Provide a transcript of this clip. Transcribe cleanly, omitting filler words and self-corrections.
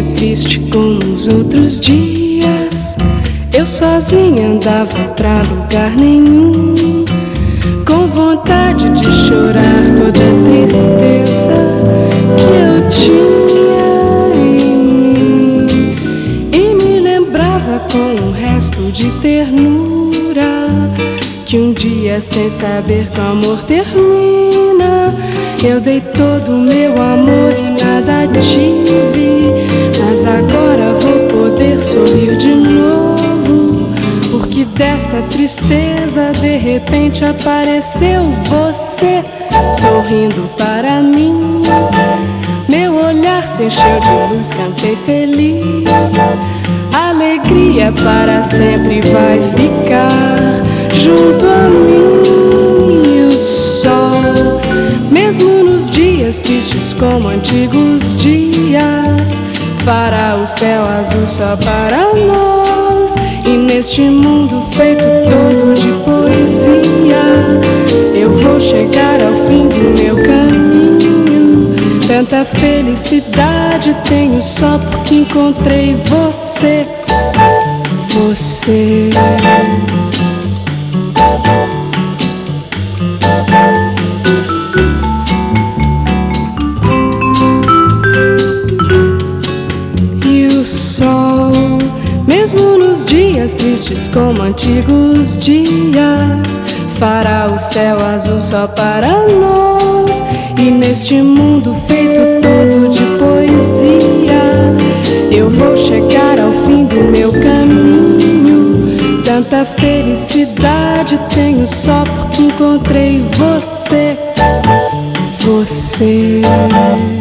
dia triste como os outros dias. Eu sozinha andava pra lugar nenhum, com vontade de chorar toda a tristeza que eu tinha em mim. E me lembrava com um resto de ternura que um dia, sem saber que o amor termina, eu dei todo o meu amor e nada tive. Mas agora vou poder sorrir de novo, porque desta tristeza de repente apareceu você, sorrindo para mim. Meu olhar se encheu de luz, cantei feliz. A alegria para sempre vai ficar junto a mim. E o sol, mesmo nos dias tristes como antigos dias, fará o céu azul só para nós. E neste mundo feito todo de poesia, eu vou chegar ao fim do meu caminho. Tanta felicidade tenho só porque encontrei você. Você. E o sol, mesmo nos dias tristes como antigos dias, fará o céu azul só para nós. E neste mundo feito todo de poesia, eu vou chegar ao fim do meu caminho. Tanta felicidade tenho só porque encontrei você. Você.